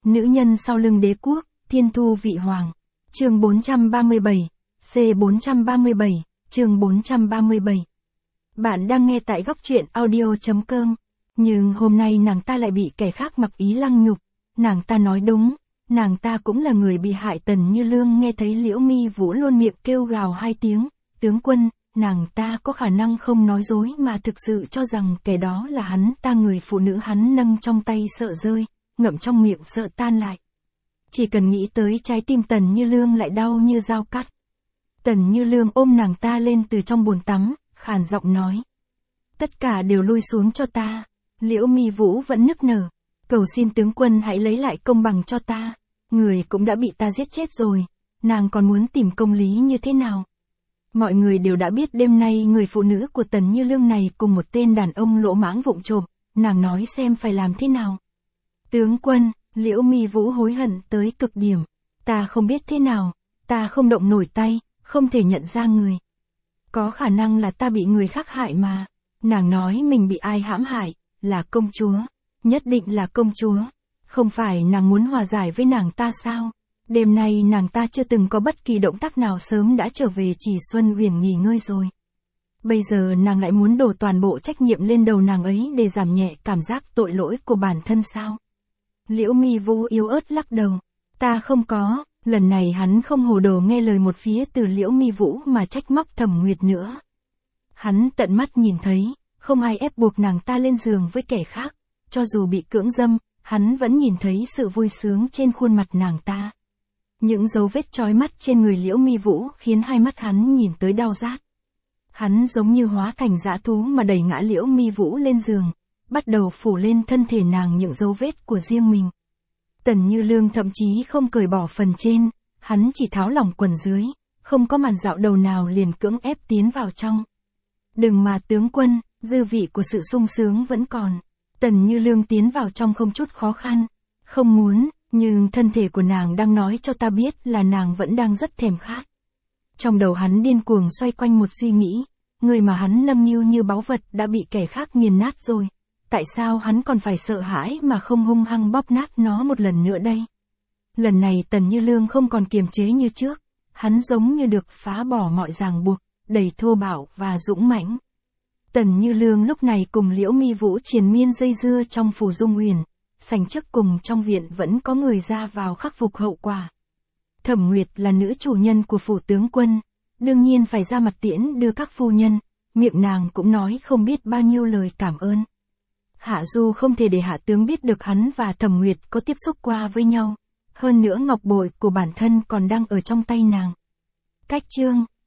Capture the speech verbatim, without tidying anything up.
Nữ nhân sau lưng đế quốc, thiên thu vị hoàng. Chương bốn trăm ba mươi bảy, C bốn trăm ba mươi bảy, chương bốn trăm ba mươi bảy. Bạn đang nghe tại góc truyện audio chấm com. Nhưng hôm nay nàng ta lại bị kẻ khác mặc ý lăng nhục. Nàng ta nói đúng, nàng ta cũng là người bị hại. Tần Như Lương nghe thấy Liễu Mi Vũ luôn miệng kêu gào hai tiếng, tướng quân, nàng ta có khả năng không nói dối mà thực sự cho rằng kẻ đó là hắn ta. Người phụ nữ hắn nâng trong tay sợ rơi, ngậm trong miệng sợ tan lại. Chỉ cần nghĩ tới trái tim Tần Như Lương lại đau như dao cắt. Tần Như Lương ôm nàng ta lên từ trong bồn tắm, khàn giọng nói. Tất cả đều lui xuống cho ta. Liễu Mi Vũ vẫn nức nở. Cầu xin tướng quân hãy lấy lại công bằng cho ta. Người cũng đã bị ta giết chết rồi. Nàng còn muốn tìm công lý như thế nào? Mọi người đều đã biết đêm nay người phụ nữ của Tần Như Lương này cùng một tên đàn ông lỗ mãng vụng trộm. Nàng nói xem phải làm thế nào. Tướng quân, Liễu Mi Vũ hối hận tới cực điểm. Ta không biết thế nào. Ta không động nổi tay, không thể nhận ra người. Có khả năng là ta bị người khác hại mà. Nàng nói mình bị ai hãm hại, là công chúa. Nhất định là công chúa. Không phải nàng muốn hòa giải với nàng ta sao? Đêm nay nàng ta chưa từng có bất kỳ động tác nào, sớm đã trở về Chỉ Xuân Uyển nghỉ ngơi rồi. Bây giờ nàng lại muốn đổ toàn bộ trách nhiệm lên đầu nàng ấy để giảm nhẹ cảm giác tội lỗi của bản thân sao? Liễu Mi Vũ yếu ớt lắc đầu. Ta không có. Lần này hắn không hồ đồ nghe lời một phía từ Liễu Mi Vũ mà trách móc Thẩm Nguyệt nữa. Hắn tận mắt nhìn thấy, không ai ép buộc nàng ta lên giường với kẻ khác. Cho dù bị cưỡng dâm, hắn vẫn nhìn thấy sự vui sướng trên khuôn mặt nàng ta. Những dấu vết chói mắt trên người Liễu Mi Vũ khiến hai mắt hắn nhìn tới đau rát. Hắn giống như hóa thành dã thú mà đẩy ngã Liễu Mi Vũ lên giường, bắt đầu phủ lên thân thể nàng những dấu vết của riêng mình. Tần Như Lương thậm chí không cởi bỏ phần trên, hắn chỉ tháo lỏng quần dưới, không có màn dạo đầu nào liền cưỡng ép tiến vào trong. Đừng mà tướng quân, dư vị của sự sung sướng vẫn còn. Tần Như Lương tiến vào trong không chút khó khăn. Không muốn, nhưng thân thể của nàng đang nói cho ta biết là nàng vẫn đang rất thèm khát. Trong đầu hắn điên cuồng xoay quanh một suy nghĩ, người mà hắn nâng niu như báu vật đã bị kẻ khác nghiền nát rồi. Tại sao hắn còn phải sợ hãi mà không hung hăng bóp nát nó một lần nữa đây? Lần này Tần Như Lương không còn kiềm chế như trước, hắn giống như được phá bỏ mọi ràng buộc, đầy thô bạo và dũng mãnh. Tần Như Lương lúc này cùng Liễu Mi Vũ triền miên dây dưa trong phủ Dung Uyển, sảnh trước cùng trong viện vẫn có người ra vào khắc phục hậu quả. Thẩm Nguyệt là nữ chủ nhân của phủ tướng quân, đương nhiên phải ra mặt tiễn đưa các phu nhân, miệng nàng cũng nói không biết bao nhiêu lời cảm ơn. Hạ Du không thể để hạ tướng biết được hắn và Thẩm Nguyệt có tiếp xúc qua với nhau, hơn nữa ngọc bội của bản thân còn đang ở trong tay nàng. Cách chương